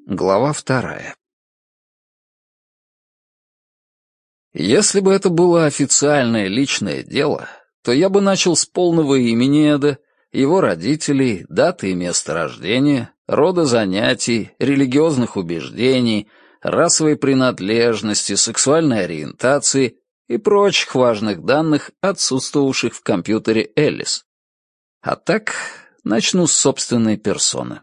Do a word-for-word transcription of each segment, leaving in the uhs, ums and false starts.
Глава вторая. Если бы это было официальное личное дело, то я бы начал с полного имени Эда, его родителей, даты и места рождения, рода занятий, религиозных убеждений, расовой принадлежности, сексуальной ориентации и прочих важных данных, отсутствовавших в компьютере Элис. А так, начну с собственной персоны.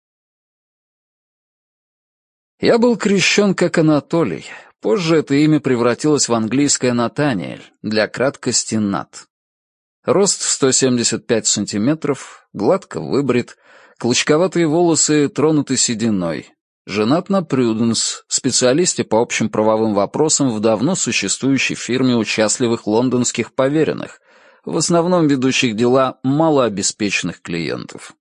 Я был крещен как Анатолий. Позже это имя превратилось в английское Натаниэль, для краткости Нат. Рост сто семьдесят пять сантиметров, гладко выбрит, клочковатые волосы тронуты сединой. Женат на Прюденс, специалисте по общим правовым вопросам в давно существующей фирме участливых лондонских поверенных, в основном ведущих дела малообеспеченных клиентов.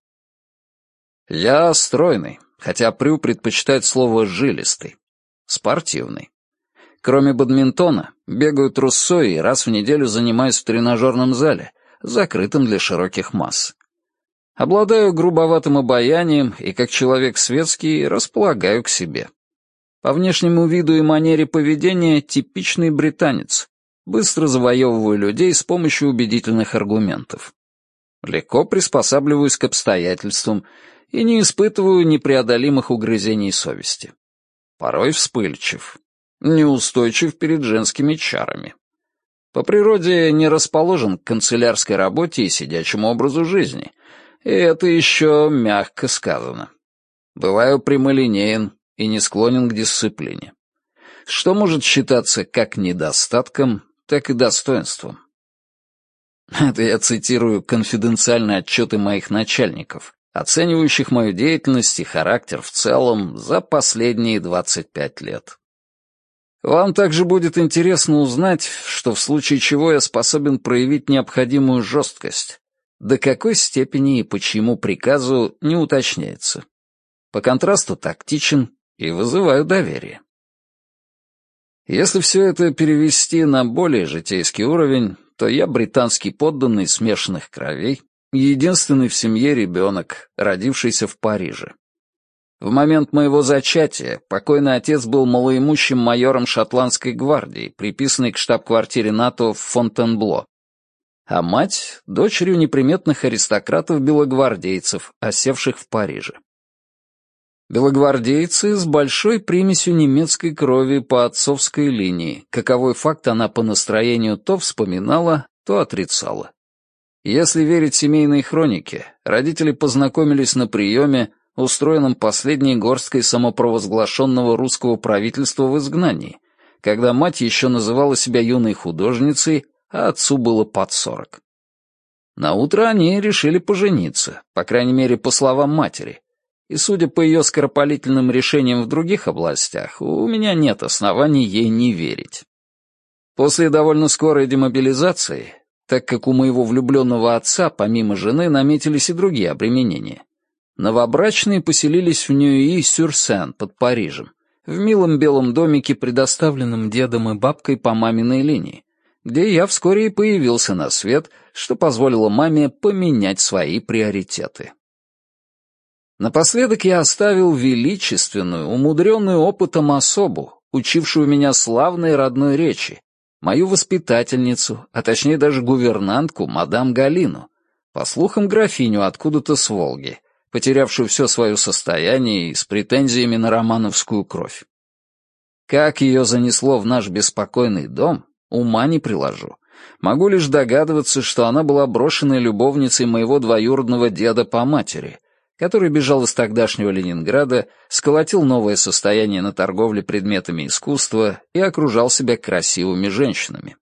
Я стройный, хотя Прю предпочитает слово «жилистый», спортивный. Кроме бадминтона, бегаю трусцой и раз в неделю занимаюсь в тренажерном зале, закрытом для широких масс. Обладаю грубоватым обаянием и, как человек светский, располагаю к себе. По внешнему виду и манере поведения типичный британец. Быстро завоевываю людей с помощью убедительных аргументов. Легко приспосабливаюсь к обстоятельствам и не испытываю непреодолимых угрызений совести. Порой вспыльчив. Неустойчив перед женскими чарами. По природе не расположен к канцелярской работе и сидячему образу жизни, и это еще мягко сказано. Бываю прямолинеен и не склонен к дисциплине. Что может считаться как недостатком, так и достоинством. Это я цитирую конфиденциальные отчеты моих начальников, оценивающих мою деятельность и характер в целом за последние двадцать пять лет. Вам также будет интересно узнать, что в случае чего я способен проявить необходимую жесткость, до какой степени и по чьему приказу не уточняется. По контрасту тактичен и вызываю доверие. Если все это перевести на более житейский уровень, то я британский подданный смешанных кровей, единственный в семье ребенок, родившийся в Париже. В момент моего зачатия покойный отец был малоимущим майором шотландской гвардии, приписанный к штаб-квартире НАТО в Фонтенбло, а мать — дочерью неприметных аристократов-белогвардейцев, осевших в Париже. Белогвардейцы с большой примесью немецкой крови по отцовской линии, каковой факт она по настроению то вспоминала, то отрицала. Если верить семейной хронике, родители познакомились на приеме, устроенном последней горсткой самопровозглашенного русского правительства в изгнании, когда мать еще называла себя юной художницей, а отцу было под сорок. Наутро они решили пожениться, по крайней мере, по словам матери, и, судя по ее скоропалительным решениям в других областях, у меня нет оснований ей не верить. После довольно скорой демобилизации, так как у моего влюбленного отца, помимо жены, наметились и другие обременения, новобрачные поселились в Ньюи-сюр-Сен под Парижем, в милом белом домике, предоставленном дедом и бабкой по маминой линии, где я вскоре и появился на свет, что позволило маме поменять свои приоритеты. Напоследок я оставил величественную, умудренную опытом особу, учившую меня славной родной речи, мою воспитательницу, а точнее даже гувернантку, мадам Галину, по слухам графиню откуда-то с Волги, потерявшую все свое состояние и с претензиями на романовскую кровь. Как ее занесло в наш беспокойный дом, ума не приложу. Могу лишь догадываться, что она была брошенной любовницей моего двоюродного деда по матери, который бежал из тогдашнего Ленинграда, сколотил новое состояние на торговле предметами искусства и окружал себя красивыми женщинами.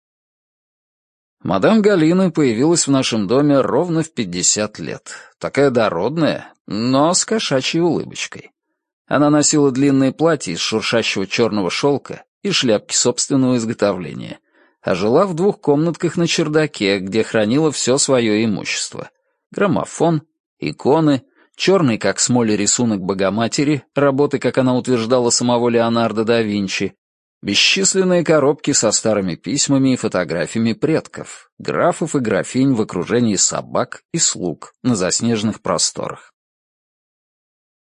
Мадам Галина появилась в нашем доме ровно в пятьдесят лет. Такая дородная, но с кошачьей улыбочкой. Она носила длинные платья из шуршащего черного шелка и шляпки собственного изготовления, а жила в двух комнатках на чердаке, где хранила все свое имущество. Граммофон, иконы, черный как смоль рисунок Богоматери, работы, как она утверждала, самого Леонардо да Винчи, бесчисленные коробки со старыми письмами и фотографиями предков, графов и графинь в окружении собак и слуг на заснеженных просторах.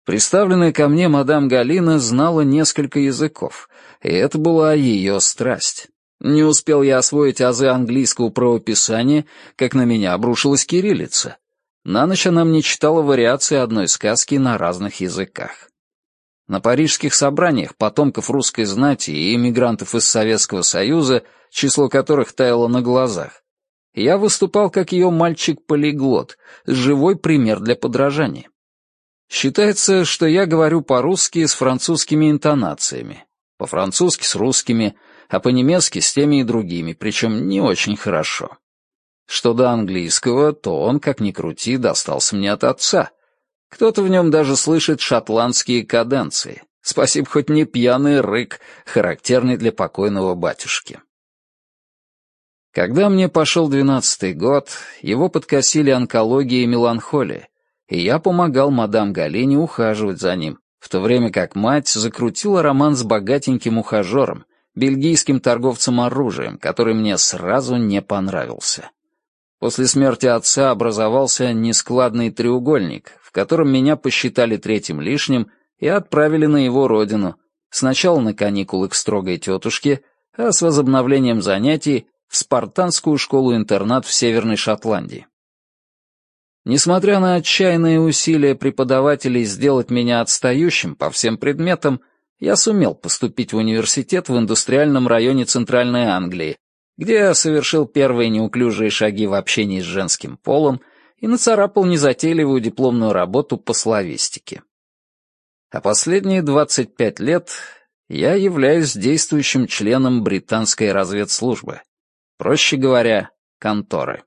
Представленная ко мне мадам Галина знала несколько языков, и это была ее страсть. Не успел я освоить азы английского правописания, как на меня обрушилась кириллица. На ночь она мне читала вариации одной сказки на разных языках. На парижских собраниях потомков русской знати и эмигрантов из Советского Союза, число которых таяло на глазах, я выступал как ее мальчик-полиглот, живой пример для подражания. Считается, что я говорю по-русски с французскими интонациями, по-французски с русскими, а по-немецки с теми и другими, причем не очень хорошо. Что до английского, то он, как ни крути, достался мне от отца. Кто-то в нем даже слышит шотландские каденции. Спасибо, хоть не пьяный рык, характерный для покойного батюшки. Когда мне пошел двенадцатый год, его подкосили онкология и меланхолия, и я помогал мадам Галине ухаживать за ним, в то время как мать закрутила роман с богатеньким ухажером, бельгийским торговцем оружием, который мне сразу не понравился. После смерти отца образовался нескладный треугольник, в котором меня посчитали третьим лишним и отправили на его родину, сначала на каникулы к строгой тетушке, а с возобновлением занятий в спартанскую школу-интернат в Северной Шотландии. Несмотря на отчаянные усилия преподавателей сделать меня отстающим по всем предметам, я сумел поступить в университет в индустриальном районе Центральной Англии, где я совершил первые неуклюжие шаги в общении с женским полом и нацарапал незатейливую дипломную работу по славистике. А последние двадцать пять лет я являюсь действующим членом британской разведслужбы, проще говоря, конторы.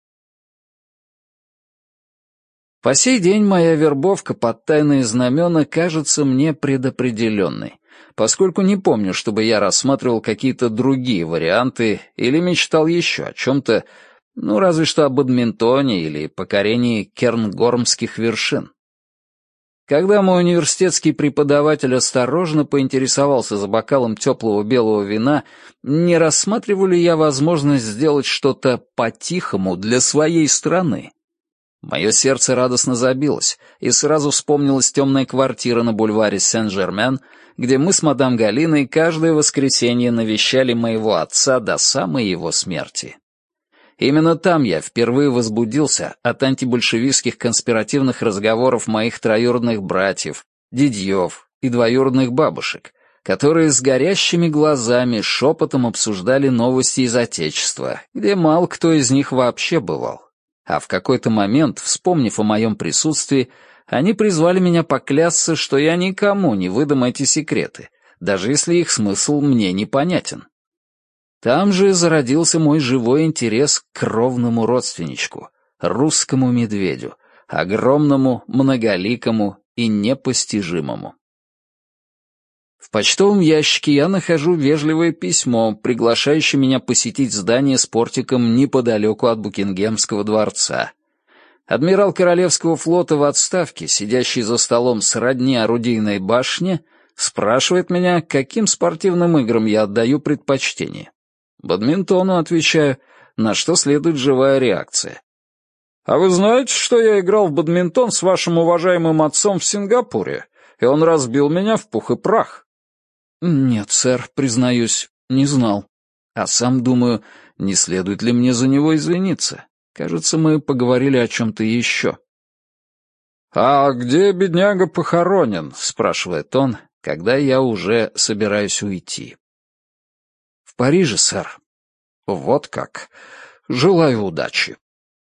По сей день моя вербовка под тайные знамена кажется мне предопределенной, поскольку не помню, чтобы я рассматривал какие-то другие варианты или мечтал еще о чем-то, ну, разве что о бадминтоне или покорении кернгормских вершин. Когда мой университетский преподаватель осторожно поинтересовался за бокалом теплого белого вина, не рассматриваю ли я возможность сделать что-то по-тихому для своей страны. Мое сердце радостно забилось, и сразу вспомнилась темная квартира на бульваре Сен-Жермен, где мы с мадам Галиной каждое воскресенье навещали моего отца до самой его смерти. Именно там я впервые возбудился от антибольшевистских конспиративных разговоров моих троюродных братьев, дядьев и двоюродных бабушек, которые с горящими глазами шепотом обсуждали новости из Отечества, где мало кто из них вообще бывал. А в какой-то момент, вспомнив о моем присутствии, они призвали меня поклясться, что я никому не выдам эти секреты, даже если их смысл мне непонятен. Там же зародился мой живой интерес к кровному родственничку, русскому медведю, огромному, многоликому и непостижимому. В почтовом ящике я нахожу вежливое письмо, приглашающее меня посетить здание с портиком неподалеку от Букингемского дворца. Адмирал Королевского флота в отставке, сидящий за столом сродни орудийной башне, спрашивает меня, каким спортивным играм я отдаю предпочтение. Бадминтону, отвечаю, на что следует живая реакция. «А вы знаете, что я играл в бадминтон с вашим уважаемым отцом в Сингапуре, и он разбил меня в пух и прах?» «Нет, сэр, признаюсь, не знал. А сам думаю, не следует ли мне за него извиниться. Кажется, мы поговорили о чем-то еще». «А где бедняга похоронен?» — спрашивает он, когда я уже собираюсь уйти. «В Париже, сэр». «Вот как. Желаю удачи».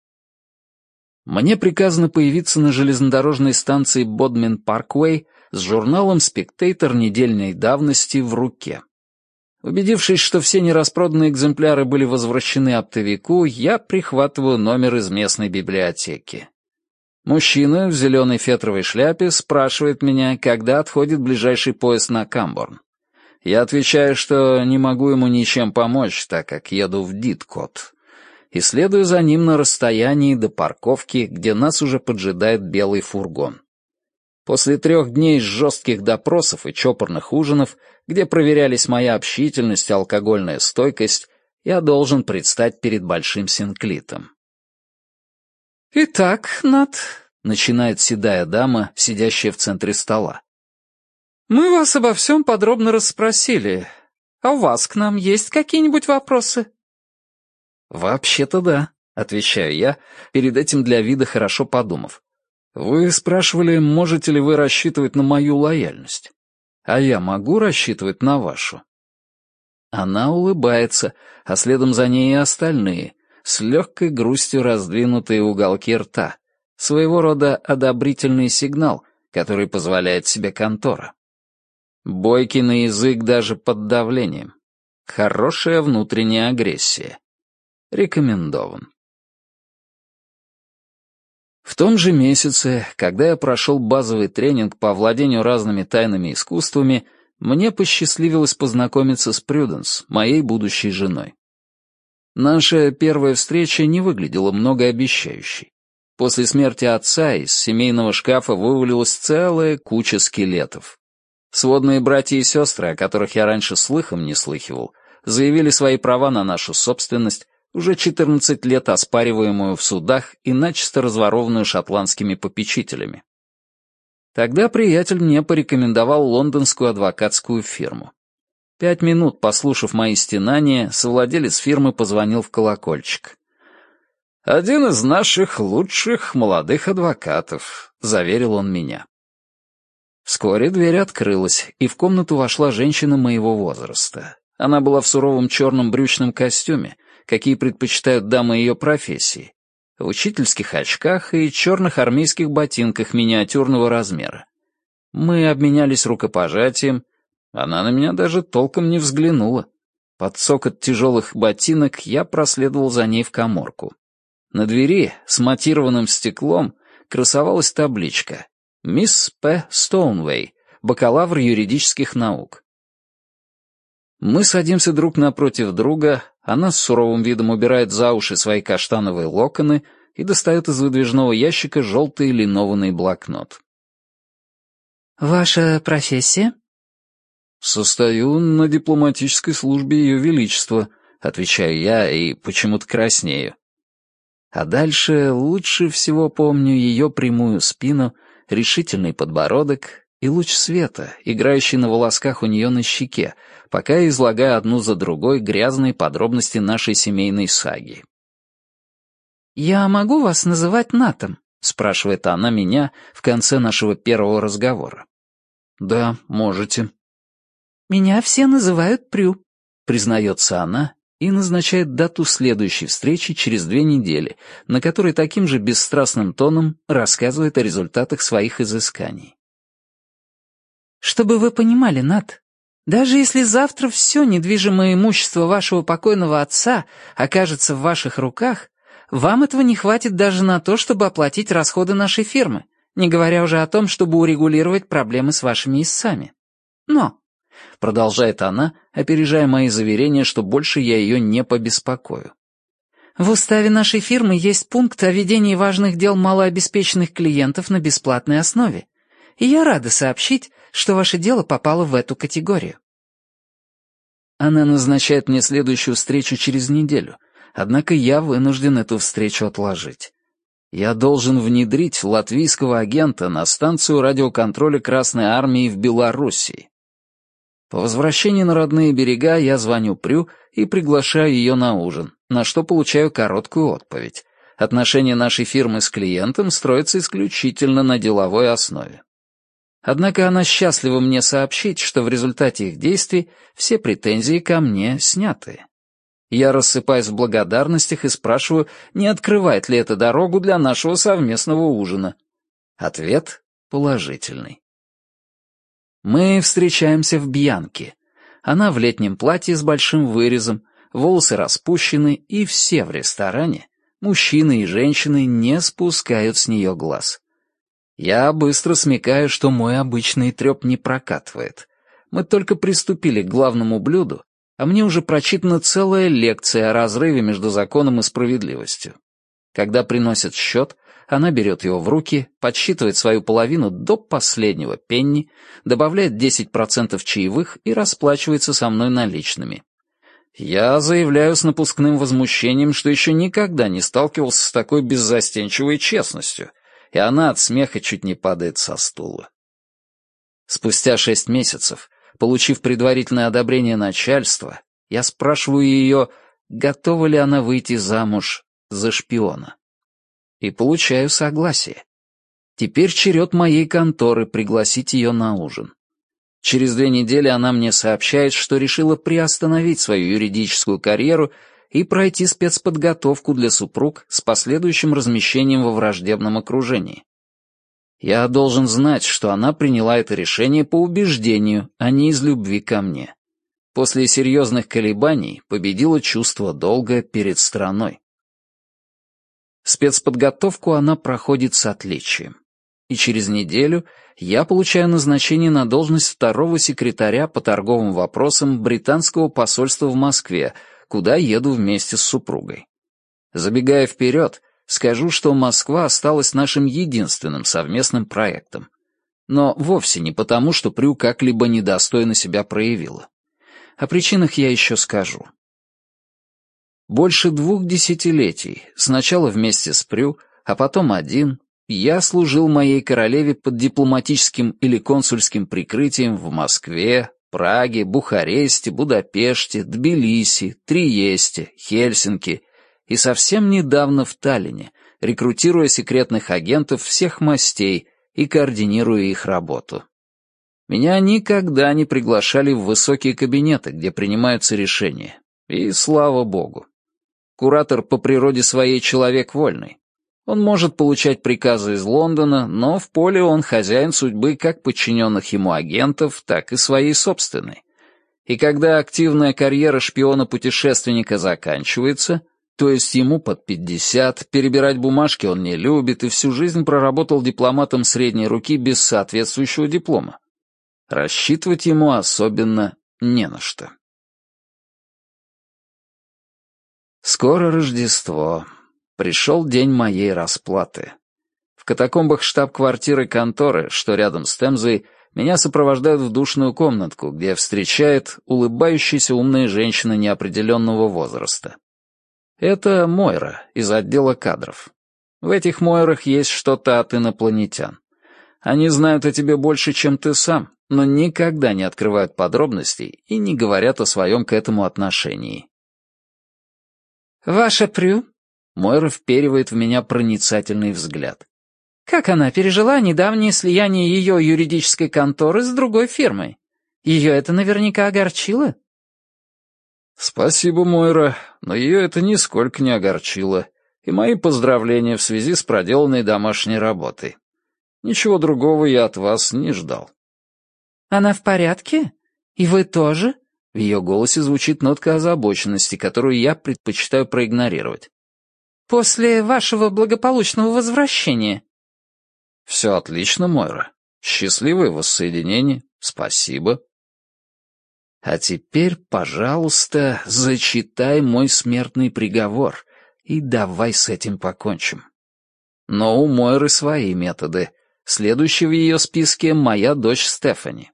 Мне приказано появиться на железнодорожной станции Бодмин-Парквей с журналом «Спектейтор» недельной давности в руке. Убедившись, что все нераспроданные экземпляры были возвращены оптовику, я прихватываю номер из местной библиотеки. Мужчина в зеленой фетровой шляпе спрашивает меня, когда отходит ближайший поезд на Камборн. Я отвечаю, что не могу ему ничем помочь, так как еду в Диткот, и следую за ним на расстоянии до парковки, где нас уже поджидает белый фургон. После трех дней жестких допросов и чопорных ужинов, где проверялись моя общительность и алкогольная стойкость, я должен предстать перед Большим Синклитом. «Итак, Нат, — начинает седая дама, сидящая в центре стола. «Мы вас обо всем подробно расспросили. А у вас к нам есть какие-нибудь вопросы?» «Вообще-то да», — отвечаю я, перед этим для вида хорошо подумав. «Вы спрашивали, можете ли вы рассчитывать на мою лояльность? А я могу рассчитывать на вашу?» Она улыбается, а следом за ней и остальные, с легкой грустью раздвинутые уголки рта. Своего рода одобрительный сигнал, который позволяет себе контора. Бойкий на язык даже под давлением. Хорошая внутренняя агрессия. Рекомендован. В том же месяце, когда я прошел базовый тренинг по овладению разными тайными искусствами, мне посчастливилось познакомиться с Прюденс, моей будущей женой. Наша первая встреча не выглядела многообещающей. После смерти отца из семейного шкафа вывалилась целая куча скелетов. Сводные братья и сестры, о которых я раньше слыхом не слыхивал, заявили свои права на нашу собственность, уже четырнадцать лет оспариваемую в судах и начисто разворованную шотландскими попечителями. Тогда приятель мне порекомендовал лондонскую адвокатскую фирму. Пять минут, послушав мои стенания, совладелец фирмы позвонил в колокольчик. «Один из наших лучших молодых адвокатов», — заверил он меня. Вскоре дверь открылась, и в комнату вошла женщина моего возраста. Она была в суровом черном брючном костюме, какие предпочитают дамы ее профессии, в учительских очках и черных армейских ботинках миниатюрного размера. Мы обменялись рукопожатием, она на меня даже толком не взглянула. Под цокот тяжелых ботинок я проследовал за ней в каморку. На двери с матированным стеклом красовалась табличка «Мисс П. Стоунвей, бакалавр юридических наук». Мы садимся друг напротив друга, она с суровым видом убирает за уши свои каштановые локоны и достает из выдвижного ящика желтый линованный блокнот. «Ваша профессия?» «Состою на дипломатической службе Ее Величества», — отвечаю я и почему-то краснею. А дальше лучше всего помню ее прямую спину, решительный подбородок и луч света, играющий на волосках у нее на щеке, пока я излагаю одну за другой грязные подробности нашей семейной саги. «Я могу вас называть Натом?» — спрашивает она меня в конце нашего первого разговора. «Да, можете». «Меня все называют Прю», — признается она и назначает дату следующей встречи через две недели, на которой таким же бесстрастным тоном рассказывает о результатах своих изысканий. «Чтобы вы понимали, Нат, даже если завтра все недвижимое имущество вашего покойного отца окажется в ваших руках, вам этого не хватит даже на то, чтобы оплатить расходы нашей фирмы, не говоря уже о том, чтобы урегулировать проблемы с вашими истцами. Но...» — продолжает она, опережая мои заверения, что больше я ее не побеспокою. «В уставе нашей фирмы есть пункт о ведении важных дел малообеспеченных клиентов на бесплатной основе, и я рада сообщить, что ваше дело попало в эту категорию». Она назначает мне следующую встречу через неделю, однако я вынужден эту встречу отложить. Я должен внедрить латвийского агента на станцию радиоконтроля Красной Армии в Белоруссии. По возвращении на родные берега я звоню Прю и приглашаю ее на ужин, на что получаю короткую отповедь. Отношения нашей фирмы с клиентом строятся исключительно на деловой основе. Однако она счастлива мне сообщить, что в результате их действий все претензии ко мне сняты. Я рассыпаюсь в благодарностях и спрашиваю, не открывает ли это дорогу для нашего совместного ужина. Ответ положительный. Мы встречаемся в Бьянке. Она в летнем платье с большим вырезом, волосы распущены, и все в ресторане, мужчины и женщины, не спускают с нее глаз. Я быстро смекаю, что мой обычный треп не прокатывает. Мы только приступили к главному блюду, а мне уже прочитана целая лекция о разрыве между законом и справедливостью. Когда приносят счет, она берет его в руки, подсчитывает свою половину до последнего пенни, добавляет десять процентов чаевых и расплачивается со мной наличными. Я заявляю с напускным возмущением, что еще никогда не сталкивался с такой беззастенчивой честностью, и она от смеха чуть не падает со стула. Спустя шесть месяцев, получив предварительное одобрение начальства, я спрашиваю ее, готова ли она выйти замуж за шпиона. И получаю согласие. Теперь черед моей конторы пригласить ее на ужин. Через две недели она мне сообщает, что решила приостановить свою юридическую карьеру и пройти спецподготовку для супруг с последующим размещением во враждебном окружении. Я должен знать, что она приняла это решение по убеждению, а не из любви ко мне. После серьезных колебаний победило чувство долга перед страной. Спецподготовку она проходит с отличием. И через неделю я получаю назначение на должность второго секретаря по торговым вопросам британского посольства в Москве, куда еду вместе с супругой. Забегая вперед, скажу, что Москва осталась нашим единственным совместным проектом. Но вовсе не потому, что Прю как-либо недостойно себя проявила. О причинах я еще скажу. Больше двух десятилетий, сначала вместе с Прю, а потом один, я служил моей королеве под дипломатическим или консульским прикрытием в Москве, Праге, Бухаресте, Будапеште, Тбилиси, Триесте, Хельсинки и совсем недавно в Таллине, рекрутируя секретных агентов всех мастей и координируя их работу. Меня никогда не приглашали в высокие кабинеты, где принимаются решения. И слава богу. Куратор по природе своей человек вольный. Он может получать приказы из Лондона, но в поле он хозяин судьбы как подчиненных ему агентов, так и своей собственной. И когда активная карьера шпиона-путешественника заканчивается, то есть ему под пятьдесят, перебирать бумажки он не любит и всю жизнь проработал дипломатом средней руки без соответствующего диплома, рассчитывать ему особенно не на что. Скоро Рождество. Пришел день моей расплаты. В катакомбах штаб-квартиры конторы, что рядом с Темзой, меня сопровождают в душную комнатку, где встречает улыбающаяся умная женщина неопределенного возраста. Это Мойра из отдела кадров. В этих Мойрах есть что-то от инопланетян. Они знают о тебе больше, чем ты сам, но никогда не открывают подробностей и не говорят о своем к этому отношении. «Ваша Прю?» Мойра вперивает в меня проницательный взгляд. «Как она пережила недавнее слияние ее юридической конторы с другой фирмой? Ее это наверняка огорчило?» «Спасибо, Мойра, но ее это нисколько не огорчило, и мои поздравления в связи с проделанной домашней работой. Ничего другого я от вас не ждал». «Она в порядке? И вы тоже?» В ее голосе звучит нотка озабоченности, которую я предпочитаю проигнорировать. «После вашего благополучного возвращения?» «Все отлично, Мойра. Счастливое воссоединение. Спасибо». «А теперь, пожалуйста, зачитай мой смертный приговор, и давай с этим покончим». Но у Мойры свои методы. Следующая в ее списке моя дочь Стефани.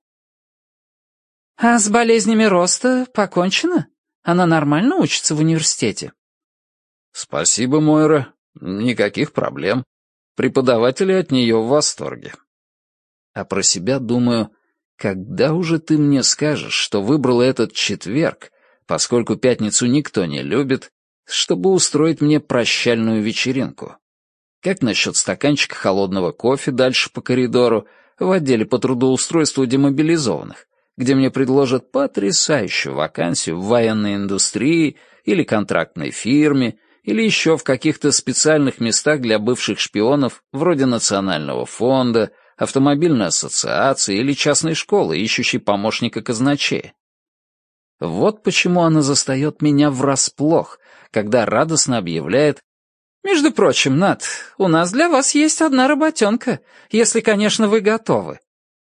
«А с болезнями роста покончено? Она нормально учится в университете?» «Спасибо, Мойра. Никаких проблем. Преподаватели от нее в восторге». А про себя думаю, когда уже ты мне скажешь, что выбрала этот четверг, поскольку пятницу никто не любит, чтобы устроить мне прощальную вечеринку? Как насчет стаканчика холодного кофе дальше по коридору, в отделе по трудоустройству демобилизованных, где мне предложат потрясающую вакансию в военной индустрии или контрактной фирме, или еще в каких-то специальных местах для бывших шпионов, вроде Национального фонда, автомобильной ассоциации или частной школы, ищущей помощника казначея. Вот почему она застает меня врасплох, когда радостно объявляет: «Между прочим, Нат, у нас для вас есть одна работенка, если, конечно, вы готовы».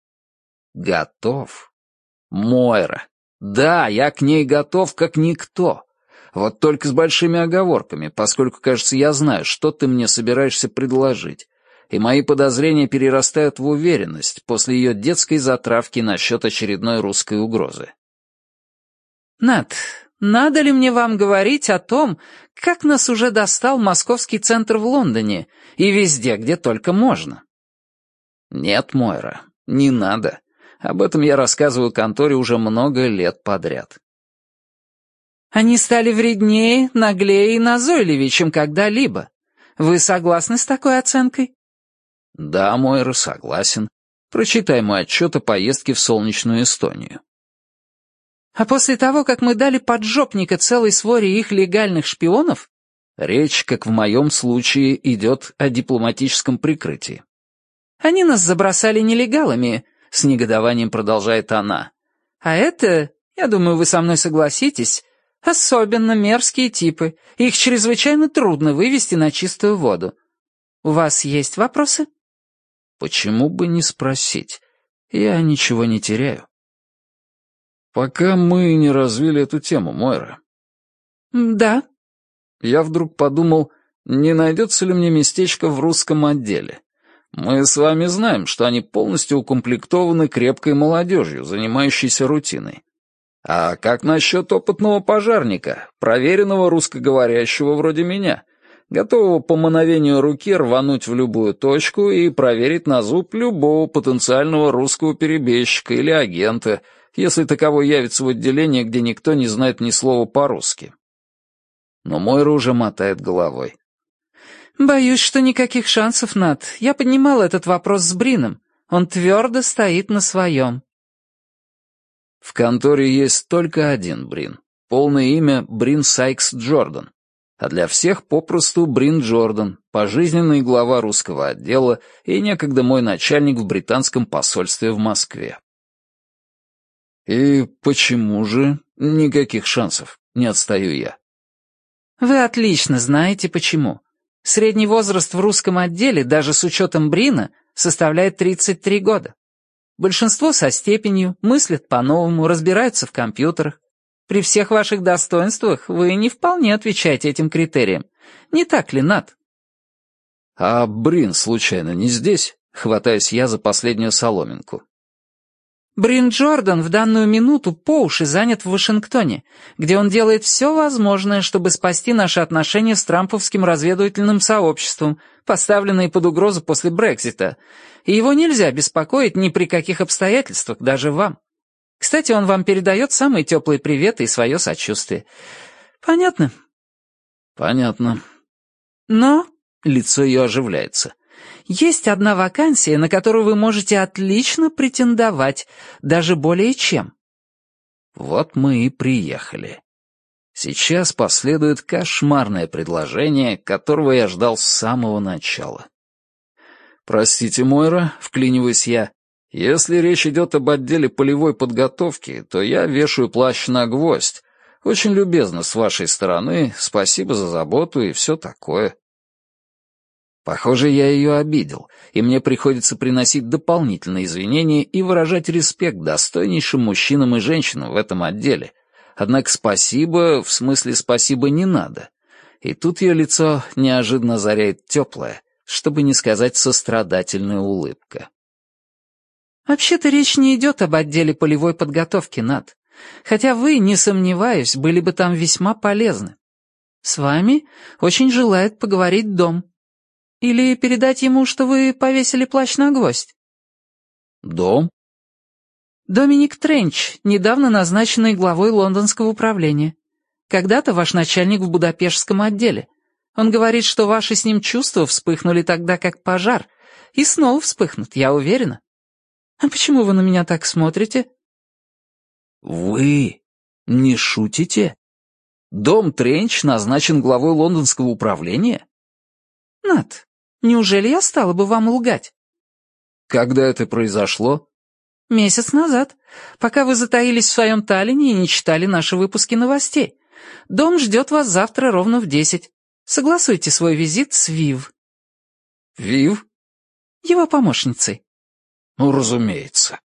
Готов? Мойра. Да, я к ней готов, как никто. Вот только с большими оговорками, поскольку, кажется, я знаю, что ты мне собираешься предложить, и мои подозрения перерастают в уверенность после ее детской затравки насчет очередной русской угрозы. «Нат, надо ли мне вам говорить о том, как нас уже достал московский центр в Лондоне и везде, где только можно? Нет, Мойра, не надо. Об этом я рассказываю конторе уже много лет подряд. Они стали вреднее, наглее и назойливее, чем когда-либо. Вы согласны с такой оценкой? Да, Мойра, согласен. Прочитай мой отчет о поездке в солнечную Эстонию. А после того, как мы дали поджопника целой своре их легальных шпионов? Речь, как в моем случае, идет о дипломатическом прикрытии. Они нас забросали нелегалами, с негодованием продолжает она. А это, я думаю, вы со мной согласитесь, особенно мерзкие типы. Их чрезвычайно трудно вывести на чистую воду. У вас есть вопросы? Почему бы не спросить? Я ничего не теряю. Пока мы не развили эту тему, Мойра. Да. Я вдруг подумал, не найдется ли мне местечко в русском отделе. Мы с вами знаем, что они полностью укомплектованы крепкой молодежью, занимающейся рутиной. А как насчет опытного пожарника, проверенного русскоговорящего вроде меня, готового по мановению руки рвануть в любую точку и проверить на зуб любого потенциального русского перебежчика или агента, если таковой явится в отделение, где никто не знает ни слова по-русски? Но Мойра уже мотает головой. Боюсь, что никаких шансов, Нат. Я поднимал этот вопрос с Брином. Он твердо стоит на своем. В конторе есть только один Брин. Полное имя Брин Сайкс Джордан. А для всех попросту Брин Джордан, пожизненный глава русского отдела и некогда мой начальник в британском посольстве в Москве. И почему же никаких шансов? Не отстаю я. Вы отлично знаете, почему. Средний возраст в русском отделе, даже с учетом Брина, составляет тридцать три года. Большинство со степенью, мыслят по-новому, разбираются в компьютерах. При всех ваших достоинствах вы не вполне отвечаете этим критериям. Не так ли, Нат? А Брин, случайно, не здесь? Хватаюсь я за последнюю соломинку. Брин Джордан в данную минуту по уши занят в Вашингтоне, где он делает все возможное, чтобы спасти наши отношения с трамповским разведывательным сообществом, поставленные под угрозу после Брексита, и его нельзя беспокоить ни при каких обстоятельствах, даже вам. Кстати, он вам передает самые теплые приветы и свое сочувствие. Понятно? Понятно. Но... Лицо ее оживляется. Есть одна вакансия, на которую вы можете отлично претендовать, даже более чем. Вот мы и приехали. Сейчас последует кошмарное предложение, которого я ждал с самого начала. Простите, Мойра, вклиниваюсь я, если речь идет об отделе полевой подготовки, то я вешаю плащ на гвоздь. Очень любезно с вашей стороны, спасибо за заботу и все такое. Похоже, я ее обидел, и мне приходится приносить дополнительные извинения и выражать респект достойнейшим мужчинам и женщинам в этом отделе. Однако спасибо, в смысле спасибо не надо. И тут ее лицо неожиданно озаряет теплая, чтобы не сказать сострадательная улыбка. Вообще-то речь не идет об отделе полевой подготовки, Нат. Хотя вы, не сомневаюсь, были бы там весьма полезны. С вами очень желает поговорить Дом. Или передать ему, что вы повесили плащ на гвоздь? Дом? Доминик Тренч, недавно назначенный главой лондонского управления. Когда-то ваш начальник в Будапештском отделе. Он говорит, что ваши с ним чувства вспыхнули тогда, как пожар, и снова вспыхнут, я уверена. А почему вы на меня так смотрите? Вы не шутите? Дом Тренч назначен главой лондонского управления? Нат, неужели я стала бы вам лгать? Когда это произошло? Месяц назад, пока вы затаились в своем Таллине и не читали наши выпуски новостей. Дом ждет вас завтра ровно в десять. Согласуйте свой визит с Вив. Вив? Его помощницей. Ну, разумеется.